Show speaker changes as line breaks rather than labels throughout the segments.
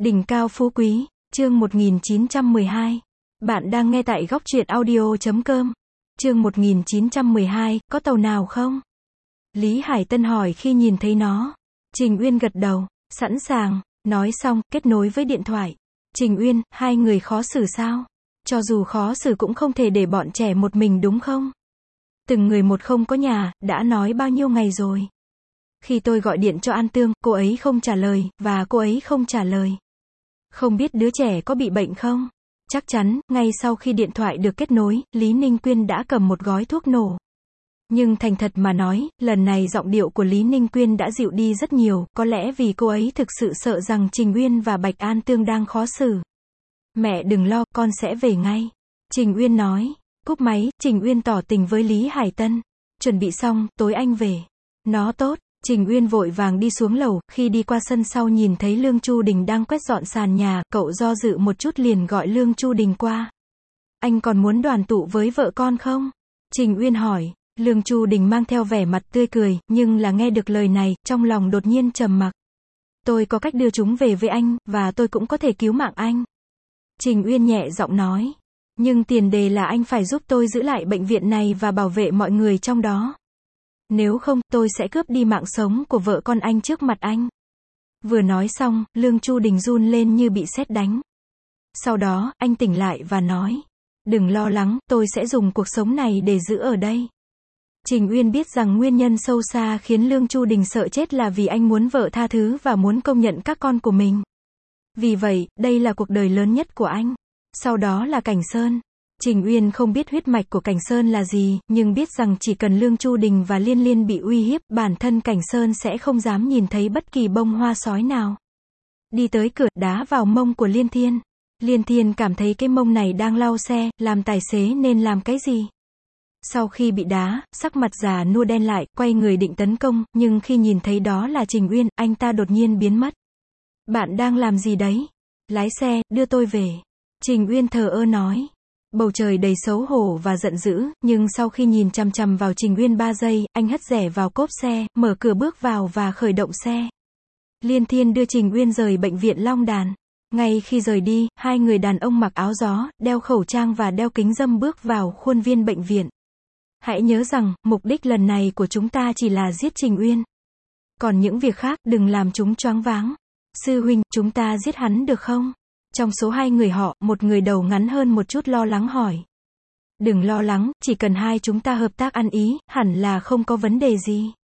Đỉnh cao phú quý, chương 1912. Bạn đang nghe tại góc truyện audio.com. Chương 1912, có tàu nào không? Lý Hải Tân hỏi khi nhìn thấy nó. Trình Uyên gật đầu, sẵn sàng, nói xong, kết nối với điện thoại. Trình Uyên, hai người khó xử sao? Cho dù khó xử cũng không thể để bọn trẻ một mình đúng không? Từng người một không có nhà, đã nói bao nhiêu ngày rồi. Khi tôi gọi điện cho An Tương, cô ấy không trả lời, và cô ấy không trả lời. Không biết đứa trẻ có bị bệnh không? Chắc chắn, ngay sau khi điện thoại được kết nối, Lý Ninh Quyên đã cầm một gói thuốc nổ. Nhưng thành thật mà nói, lần này giọng điệu của Lý Ninh Quyên đã dịu đi rất nhiều, có lẽ vì cô ấy thực sự sợ rằng Trình Uyên và Bạch An Tương đang khó xử. Mẹ đừng lo, con sẽ về ngay. Trình Uyên nói. Cúp máy, Trình Uyên tỏ tình với Lý Hải Tân. Chuẩn bị xong, tối anh về. Nó tốt. Trình Uyên vội vàng đi xuống lầu, khi đi qua sân sau nhìn thấy Lương Chu Đình đang quét dọn sàn nhà, cậu do dự một chút liền gọi Lương Chu Đình qua. Anh còn muốn đoàn tụ với vợ con không? Trình Uyên hỏi. Lương Chu Đình mang theo vẻ mặt tươi cười, nhưng là nghe được lời này, trong lòng đột nhiên trầm mặc. Tôi có cách đưa chúng về với anh, và tôi cũng có thể cứu mạng anh. Trình Uyên nhẹ giọng nói. Nhưng tiền đề là anh phải giúp tôi giữ lại bệnh viện này và bảo vệ mọi người trong đó. Nếu không, tôi sẽ cướp đi mạng sống của vợ con anh trước mặt anh. Vừa nói xong, Lương Chu Đình run lên như bị sét đánh. Sau đó, anh tỉnh lại và nói. Đừng lo lắng, tôi sẽ dùng cuộc sống này để giữ ở đây. Trình Uyên biết rằng nguyên nhân sâu xa khiến Lương Chu Đình sợ chết là vì anh muốn vợ tha thứ và muốn công nhận các con của mình. Vì vậy, đây là cuộc đời lớn nhất của anh. Sau đó là Cảnh Sơn. Trình Uyên không biết huyết mạch của Cảnh Sơn là gì, nhưng biết rằng chỉ cần Lương Chu Đình và Liên Liên bị uy hiếp, bản thân Cảnh Sơn sẽ không dám nhìn thấy bất kỳ bông hoa sói nào. Đi tới cửa, đá vào mông của Liên Thiên. Liên Thiên cảm thấy cái mông này đang lau xe, làm tài xế nên làm cái gì? Sau khi bị đá, sắc mặt già nua đen lại, quay người định tấn công, nhưng khi nhìn thấy đó là Trình Uyên, anh ta đột nhiên biến mất. Bạn đang làm gì đấy? Lái xe, đưa tôi về. Trình Uyên thờ ơ nói. Bầu trời đầy xấu hổ và giận dữ, nhưng sau khi nhìn chằm chằm vào Trình Uyên 3 giây, anh hất rẻ vào cốp xe, mở cửa bước vào và khởi động xe. Liên Thiên đưa Trình Uyên rời bệnh viện Long Đàn. Ngay khi rời đi, hai người đàn ông mặc áo gió, đeo khẩu trang và đeo kính râm bước vào khuôn viên bệnh viện. Hãy nhớ rằng, mục đích lần này của chúng ta chỉ là giết Trình Uyên. Còn những việc khác, đừng làm chúng choáng váng. Sư huynh, chúng ta giết hắn được không? Trong số hai người họ, một người đầu ngắn hơn một chút lo lắng hỏi. Đừng lo lắng, chỉ cần hai chúng ta hợp tác ăn ý, hẳn là không có vấn đề gì.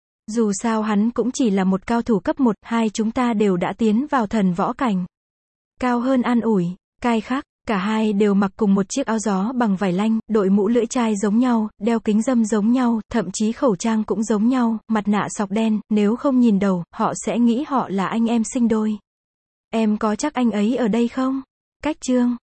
Dù sao hắn cũng chỉ là một cao thủ cấp 1, hai chúng ta đều đã tiến vào thần võ cảnh. Cao hơn an ủi, cai khác, cả hai đều mặc cùng một chiếc áo gió bằng vải lanh, đội mũ lưỡi chai giống nhau, đeo kính râm giống nhau, thậm chí khẩu trang cũng giống nhau, mặt nạ sọc đen, nếu không nhìn đầu, họ sẽ nghĩ họ là anh em sinh đôi. Em có chắc anh ấy ở đây không? Cách Trương.